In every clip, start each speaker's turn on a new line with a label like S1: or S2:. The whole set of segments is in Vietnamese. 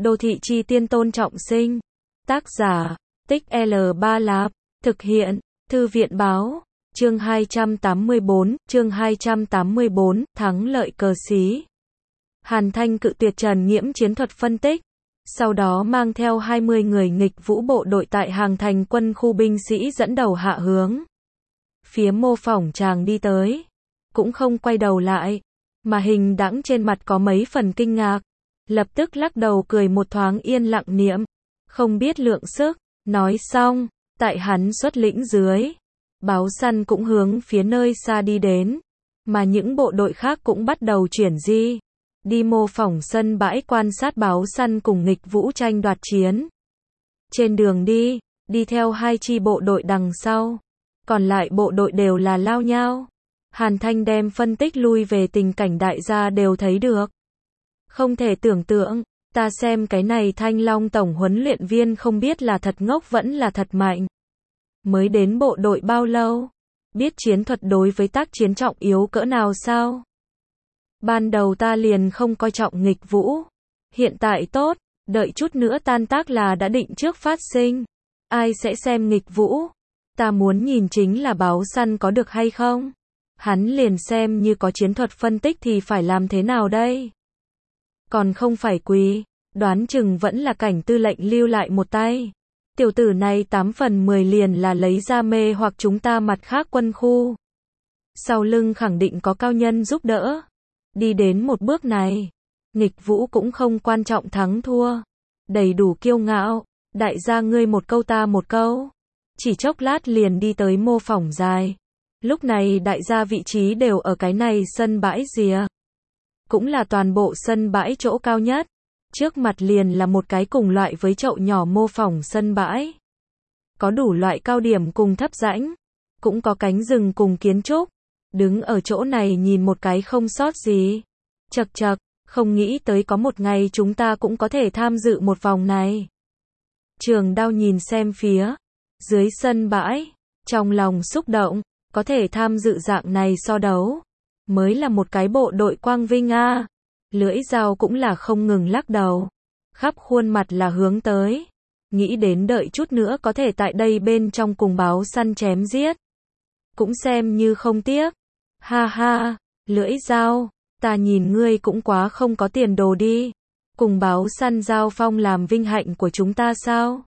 S1: Đô thị chi tiên Tôn Trọng Sinh. Tác giả, Tích L3 Lạp. Thực hiện, Thư viện báo. Chương 284, thắng lợi cờ xí. Hàn Thanh cự tuyệt Trần Nghiễm chiến thuật phân tích. Sau đó mang theo 20 người nghịch vũ bộ đội tại hàng thành quân khu binh sĩ dẫn đầu hạ hướng. Phía Mô Phỏng Tràng đi tới. Cũng không quay đầu lại. Mà hình đãng trên mặt có mấy phần kinh ngạc. Lập tức lắc đầu cười một thoáng yên lặng niệm. Không biết lượng sức. Nói xong, tại hắn xuất lĩnh dưới. Báo săn cũng hướng phía nơi xa đi đến. Mà những bộ đội khác cũng bắt đầu chuyển di. Đi mô phỏng sân bãi quan sát báo săn cùng nghịch vũ tranh đoạt chiến. Trên đường đi theo hai chi bộ đội đằng sau. Còn lại bộ đội đều là lao nhau. Hàn Thanh đem phân tích lui về tình cảnh đại gia đều thấy được. Không thể tưởng tượng, ta xem cái này Thanh Long tổng huấn luyện viên không biết là thật ngốc vẫn là thật mạnh. Mới đến bộ đội bao lâu? Biết chiến thuật đối với tác chiến trọng yếu cỡ nào sao? Ban đầu ta liền không coi trọng nghịch vũ. Hiện tại tốt, đợi chút nữa tan tác là đã định trước phát sinh. Ai sẽ xem nghịch vũ? Ta muốn nhìn chính là báo săn có được hay không? Hắn liền xem như có chiến thuật phân tích thì phải làm thế nào đây? Còn không phải quỳ, đoán chừng vẫn là Cảnh tư lệnh lưu lại một tay. Tiểu tử này 8 phần 10 liền là lấy ra mê hoặc chúng ta mặt khác quân khu. Sau lưng khẳng định có cao nhân giúp đỡ. Đi đến một bước này, nghịch vũ cũng không quan trọng thắng thua. Đầy đủ kiêu ngạo, đại gia ngươi một câu ta một câu. Chỉ chốc lát liền đi tới mô phỏng dài. Lúc này đại gia vị trí đều ở cái này sân bãi rìa. Cũng là toàn bộ sân bãi chỗ cao nhất. Trước mặt liền là một cái cùng loại với chậu nhỏ mô phỏng sân bãi. Có đủ loại cao điểm cùng thấp rãnh. Cũng có cánh rừng cùng kiến trúc. Đứng ở chỗ này nhìn một cái không sót gì. Chậc chậc, không nghĩ tới có một ngày chúng ta cũng có thể tham dự một vòng này. Trường Đao nhìn xem phía dưới sân bãi, trong lòng xúc động, có thể tham dự dạng này so đấu. Mới là một cái bộ đội quang vinh a. Lưỡi dao cũng là không ngừng lắc đầu. Khắp khuôn mặt là hướng tới. Nghĩ đến đợi chút nữa có thể tại đây bên trong cùng báo săn chém giết. Cũng xem như không tiếc. Ha ha, lưỡi dao, ta nhìn ngươi cũng quá không có tiền đồ đi. Cùng báo săn giao phong làm vinh hạnh của chúng ta sao?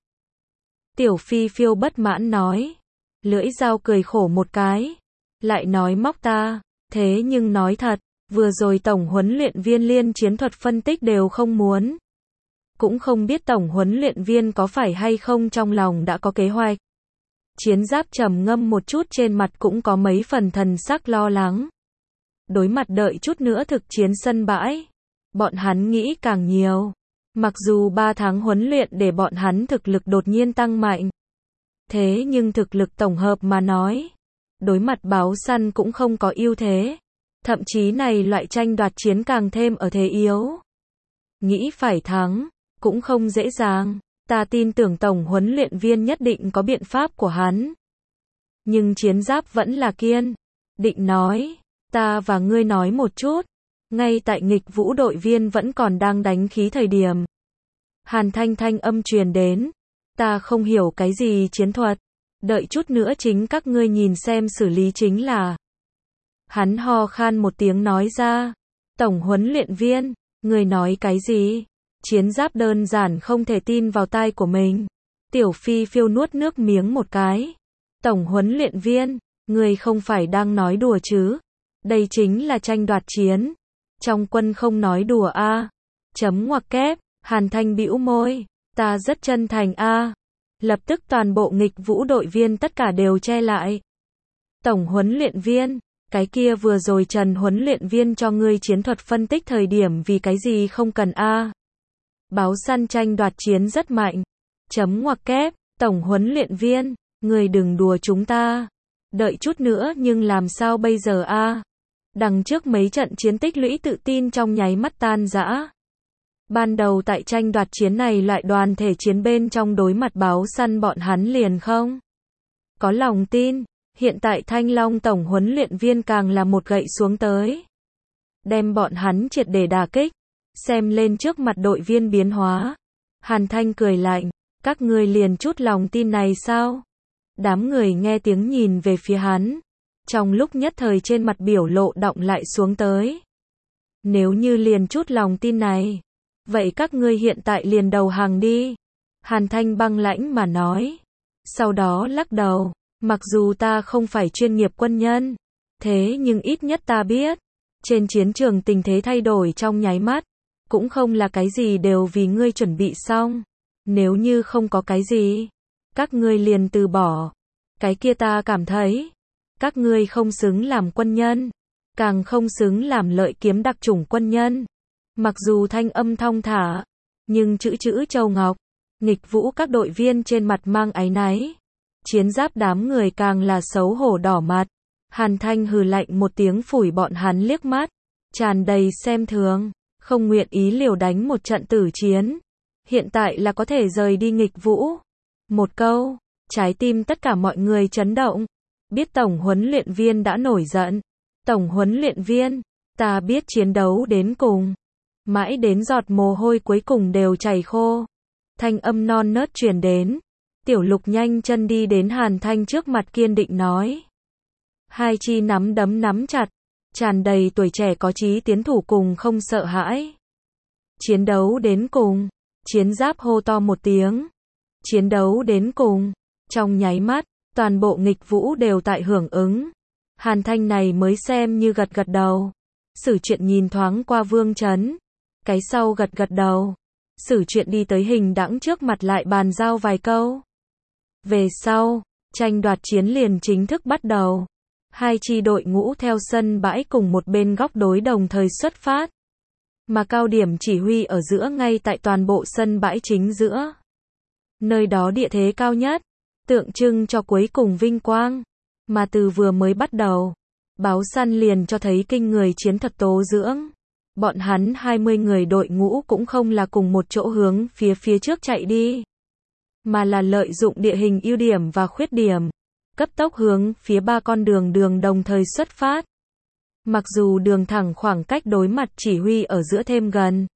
S1: Tiểu Phi Phiêu bất mãn nói. Lưỡi dao cười khổ một cái. Lại nói móc ta. Thế nhưng nói thật, vừa rồi tổng huấn luyện viên liên chiến thuật phân tích đều không muốn. Cũng không biết tổng huấn luyện viên có phải hay không trong lòng đã có kế hoạch. Chiến Giáp trầm ngâm một chút trên mặt cũng có mấy phần thần sắc lo lắng. Đối mặt đợi chút nữa thực chiến sân bãi. Bọn hắn nghĩ càng nhiều. Mặc dù 3 tháng huấn luyện để bọn hắn thực lực đột nhiên tăng mạnh. Thế nhưng thực lực tổng hợp mà nói. Đối mặt báo săn cũng không có ưu thế. Thậm chí này loại tranh đoạt chiến càng thêm ở thế yếu. Nghĩ phải thắng, cũng không dễ dàng. Ta tin tưởng tổng huấn luyện viên nhất định có biện pháp của hắn. Nhưng Chiến Giáp vẫn là kiên định nói, ta và ngươi nói một chút. Ngay tại nghịch vũ đội viên vẫn còn đang đánh khí thời điểm. Hàn Thanh thanh âm truyền đến. Ta không hiểu cái gì chiến thuật. Đợi chút nữa chính các ngươi nhìn xem xử lý chính là. Hắn ho khan một tiếng nói ra. Tổng huấn luyện viên, người nói cái gì? Chiến Giáp đơn giản không thể tin vào tai của mình. Tiểu Phi Phiêu nuốt nước miếng một cái. Tổng huấn luyện viên, người không phải đang nói đùa chứ? Đây chính là tranh đoạt chiến. Trong quân không nói đùa a. Chấm ngoặc kép, Hàn Thanh bĩu môi. Ta rất chân thành a. Lập tức toàn bộ nghịch vũ đội viên tất cả đều che lại. Tổng huấn luyện viên, cái kia vừa rồi Trần huấn luyện viên cho ngươi chiến thuật phân tích thời điểm vì cái gì không cần a? Báo săn tranh đoạt chiến rất mạnh. Chấm ngoặc kép, tổng huấn luyện viên, ngươi đừng đùa chúng ta. Đợi chút nữa nhưng làm sao bây giờ a? Đằng trước mấy trận chiến tích lũy tự tin trong nháy mắt tan rã. Ban đầu tại tranh đoạt chiến này loại đoàn thể chiến bên trong đối mặt báo săn bọn hắn liền không có lòng tin. Hiện tại Thanh Long tổng huấn luyện viên càng là một gậy xuống tới. Đem bọn hắn triệt để đả kích. Xem lên trước mặt đội viên biến hóa. Hàn Thanh cười lạnh, các ngươi liền chút lòng tin này sao? Đám người nghe tiếng nhìn về phía hắn, trong lúc nhất thời trên mặt biểu lộ đọng lại xuống tới. Nếu như liền chút lòng tin này, vậy các ngươi hiện tại liền đầu hàng đi. Hàn Thanh băng lãnh mà nói. Sau đó lắc đầu, mặc dù ta không phải chuyên nghiệp quân nhân, thế nhưng ít nhất ta biết, trên chiến trường tình thế thay đổi trong nháy mắt, cũng không là cái gì đều vì ngươi chuẩn bị xong. Nếu như không có cái gì, các ngươi liền từ bỏ. Cái kia ta cảm thấy, các ngươi không xứng làm quân nhân, càng không xứng làm lợi kiếm đặc chủng quân nhân. Mặc dù thanh âm thong thả, nhưng chữ chữ châu ngọc, nghịch vũ các đội viên trên mặt mang áy náy. Chiến giáp đám người càng là xấu hổ đỏ mặt. Hàn Thanh hừ lạnh một tiếng phủi bọn hắn liếc mắt, tràn đầy xem thường, không nguyện ý liều đánh một trận tử chiến. Hiện tại là có thể rời đi nghịch vũ. Một câu, trái tim tất cả mọi người chấn động. Biết tổng huấn luyện viên đã nổi giận. Tổng huấn luyện viên, ta biết chiến đấu đến cùng. Mãi đến giọt mồ hôi cuối cùng đều chảy khô. Thanh âm non nớt truyền đến. Tiểu Lục nhanh chân đi đến Hàn Thanh trước mặt kiên định nói. Hai chi nắm đấm nắm chặt, tràn đầy tuổi trẻ có chí tiến thủ cùng không sợ hãi. Chiến đấu đến cùng, chiến giáp hô to một tiếng. Chiến đấu đến cùng, trong nháy mắt, toàn bộ nghịch vũ đều tại hưởng ứng. Hàn Thanh này mới xem như gật gật đầu. Sử Truyện nhìn thoáng qua Vương Chấn, cái sau gật gật đầu. Sử Truyện đi tới Hình Đãng trước mặt lại bàn giao vài câu. Về sau, tranh đoạt chiến liền chính thức bắt đầu. Hai chi đội ngũ theo sân bãi cùng một bên góc đối đồng thời xuất phát. Mà cao điểm chỉ huy ở giữa ngay tại toàn bộ sân bãi chính giữa. Nơi đó địa thế cao nhất, tượng trưng cho cuối cùng vinh quang. Mà từ vừa mới bắt đầu, báo săn liền cho thấy kinh người chiến thuật tố dưỡng. Bọn hắn 20 người đội ngũ cũng không là cùng một chỗ hướng phía trước chạy đi, mà là lợi dụng địa hình ưu điểm và khuyết điểm, cấp tốc hướng phía 3 con đường đồng thời xuất phát. Mặc dù đường thẳng khoảng cách đối mặt chỉ huy ở giữa thêm gần,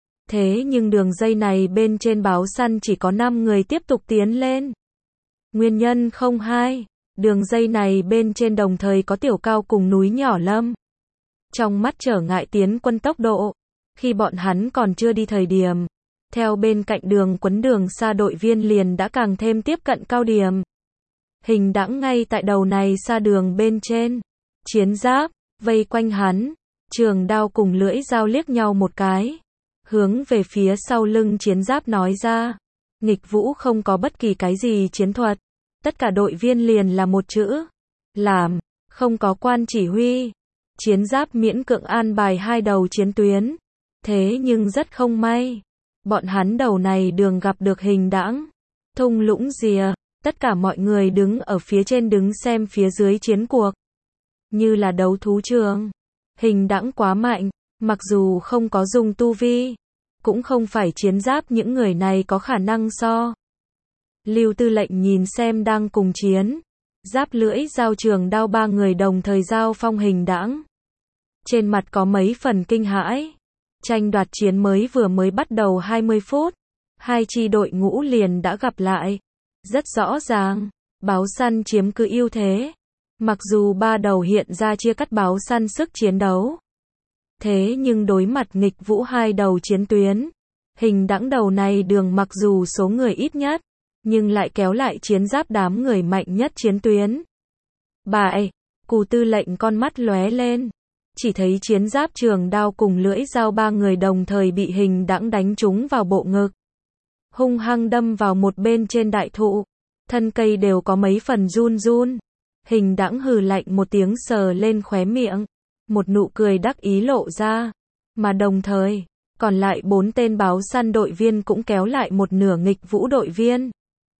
S1: thế nhưng đường dây này bên trên báo săn chỉ có 5 người tiếp tục tiến lên. Nguyên nhân không hai, đường dây này bên trên đồng thời có Tiểu Cao cùng núi nhỏ Lâm. Trong mắt trở ngại tiến quân tốc độ, khi bọn hắn còn chưa đi thời điểm, theo bên cạnh đường quấn đường xa đội viên liền đã càng thêm tiếp cận cao điểm. Hình Đãng ngay tại đầu này xa đường bên trên, chiến giáp vây quanh hắn, trường đao cùng lưỡi dao liếc nhau một cái, hướng về phía sau lưng chiến giáp nói ra, nghịch vũ không có bất kỳ cái gì chiến thuật, tất cả đội viên liền là một chữ, làm, không có quan chỉ huy. Chiến giáp miễn cưỡng an bài 2 đầu chiến tuyến, thế nhưng rất không may, bọn hắn đầu này đường gặp được Hình Đãng, thung lũng rìa, tất cả mọi người đứng ở phía trên đứng xem phía dưới chiến cuộc, như là đấu thú trường. Hình Đãng quá mạnh, mặc dù không có dùng tu vi, cũng không phải chiến giáp những người này có khả năng so. Lưu Tư lệnh nhìn xem đang cùng chiến, giáp lưỡi giao trường đao 3 người đồng thời giao phong Hình Đãng. Trên mặt có mấy phần kinh hãi. Tranh đoạt chiến mới bắt đầu 20 phút, hai chi đội ngũ liền đã gặp lại. Rất rõ ràng, báo săn chiếm cứ ưu thế. Mặc dù 3 đầu hiện ra chia cắt báo săn sức chiến đấu, thế nhưng đối mặt nghịch vũ 2 đầu chiến tuyến, Hình Đãng đầu này đường mặc dù số người ít nhất, nhưng lại kéo lại chiến giáp đám người mạnh nhất chiến tuyến. Bại, Cù tư lệnh con mắt lóe lên, chỉ thấy chiến giáp trường đao cùng lưỡi dao 3 người đồng thời bị Hình Đãng đánh trúng vào bộ ngực, hung hăng đâm vào một bên trên đại thụ, thân cây đều có mấy phần run run. Hình Đãng hừ lạnh một tiếng sờ lên khóe miệng, một nụ cười đắc ý lộ ra, mà đồng thời, còn lại 4 tên báo săn đội viên cũng kéo lại một nửa nghịch vũ đội viên.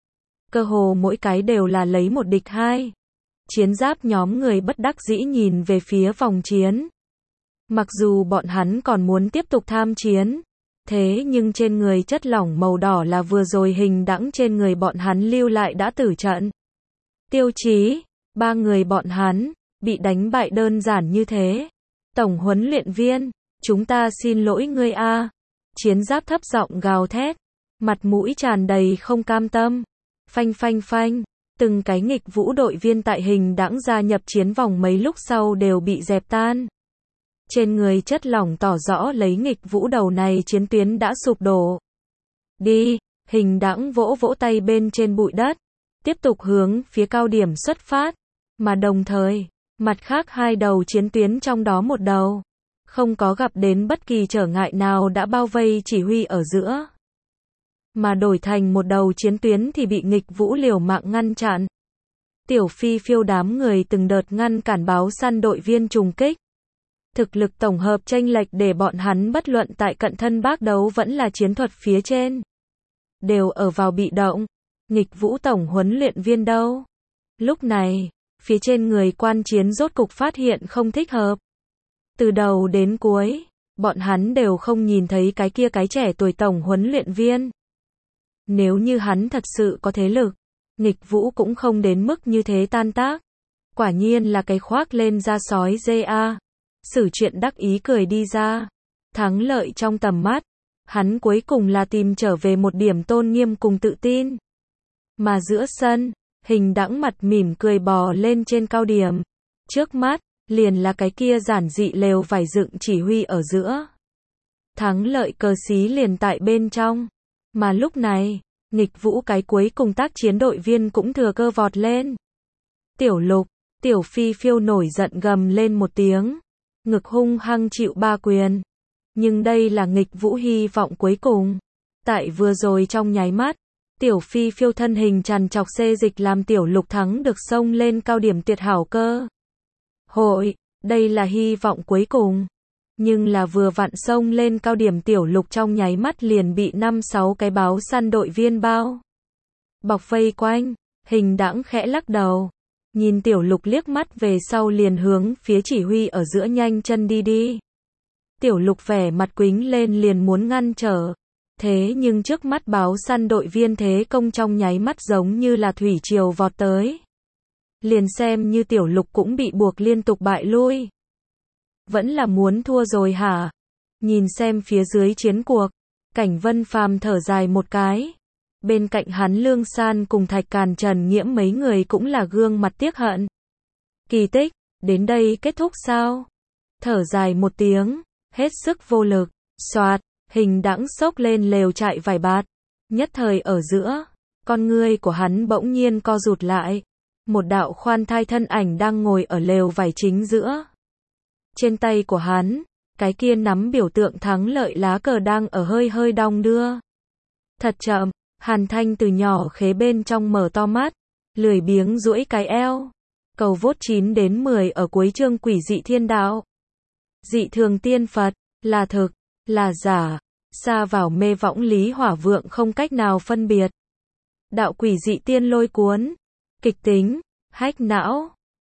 S1: Cơ hồ mỗi cái đều là lấy 1 địch 2. Chiến giáp nhóm người bất đắc dĩ nhìn về phía vòng chiến. Mặc dù bọn hắn còn muốn tiếp tục tham chiến, thế nhưng trên người chất lỏng màu đỏ là vừa rồi Hình Đãng trên người bọn hắn lưu lại đã tử trận. Tiêu chí, 3 người bọn hắn bị đánh bại đơn giản như thế. Tổng huấn luyện viên, chúng ta xin lỗi ngươi a. Chiến giáp thấp giọng gào thét. mặt mũi tràn đầy không cam tâm. Phanh phanh phanh, từng cái nghịch vũ đội viên tại Hình Đãng gia nhập chiến vòng mấy lúc sau đều bị dẹp tan. Trên người chất lỏng tỏ rõ lấy nghịch vũ đầu này chiến tuyến đã sụp đổ. Đi, Hình Đãng vỗ vỗ tay bên trên bụi đất, tiếp tục hướng phía cao điểm xuất phát, mà đồng thời, mặt khác hai đầu chiến tuyến trong đó một đầu, không có gặp đến bất kỳ trở ngại nào đã bao vây chỉ huy ở giữa. Mà đổi thành một đầu chiến tuyến thì bị nghịch vũ liều mạng ngăn chặn. Tiểu Phi Phiêu đám người từng đợt ngăn cản báo săn đội viên trùng kích. Thực lực tổng hợp chênh lệch để bọn hắn bất luận tại cận thân bác đấu vẫn là chiến thuật phía trên, đều ở vào bị động. Nghịch vũ tổng huấn luyện viên đâu? Lúc này, phía trên người quan chiến rốt cục phát hiện không thích hợp. Từ đầu đến cuối, bọn hắn đều không nhìn thấy cái kia cái trẻ tuổi tổng huấn luyện viên. Nếu như hắn thật sự có thế lực, nghịch vũ cũng không đến mức như thế tan tác. Quả nhiên là cái khoác lên da sói dê a. Sử chuyện đắc ý cười đi ra. Thắng lợi trong tầm mắt, hắn cuối cùng là tìm trở về một điểm tôn nghiêm cùng tự tin. Mà giữa sân, Hình Đãng mặt mỉm cười bò lên trên cao điểm. Trước mắt, liền là cái kia giản dị lều vải dựng chỉ huy ở giữa. Thắng lợi cờ xí liền tại bên trong. Mà lúc này, nghịch vũ cái cuối cùng tác chiến đội viên cũng thừa cơ vọt lên. Tiểu Lục, Tiểu Phi Phiêu nổi giận gầm lên một tiếng, ngực hung hăng chịu ba quyền. Nhưng đây là nghịch vũ hy vọng cuối cùng. Tại vừa rồi trong nháy mắt, Tiểu Phi Phiêu thân hình trằn trọc xê dịch làm Tiểu Lục thắng được xông lên cao điểm tuyệt hảo cơ hội. Đây là hy vọng cuối cùng. Nhưng là vừa vặn xông lên cao điểm Tiểu Lục trong nháy mắt liền bị 5-6 cái báo săn đội viên bao bọc vây quanh. Hình Đãng khẽ lắc đầu, nhìn Tiểu Lục liếc mắt về sau liền hướng phía chỉ huy ở giữa nhanh chân đi. Tiểu Lục vẻ mặt quính lên liền muốn ngăn trở. Thế nhưng trước mắt báo săn đội viên thế công trong nháy mắt giống như là thủy triều vọt tới. Liền xem như Tiểu Lục cũng bị buộc liên tục bại lui. Vẫn là muốn thua rồi hả? Nhìn xem phía dưới chiến cuộc, Cảnh Vân Phàm thở dài một cái. Bên cạnh hắn Lương San cùng Thạch Càn Trần Nghiễm mấy người cũng là gương mặt tiếc hận. Kỳ tích, đến đây kết thúc sao? Thở dài một tiếng, hết sức vô lực, xoạt, Hình Đãng xốc lên lều trại vải bạt. Nhất thời ở giữa, con ngươi của hắn bỗng nhiên co rụt lại. Một đạo khoan thai thân ảnh đang ngồi ở lều vải chính giữa. Trên tay của hắn, cái kia nắm biểu tượng thắng lợi lá cờ đang ở hơi hơi đong đưa. Thật chậm, Hàn Thanh từ nhỏ khế bên trong mở to mắt, lười biếng duỗi cái eo. Cầu vote 9 đến 10 ở cuối chương Quỷ dị thiên đạo. Dị thường tiên Phật, là thực, là giả, xa vào mê võng lý hỏa vượng không cách nào phân biệt. Đạo quỷ dị tiên lôi cuốn, kịch tính, hách não.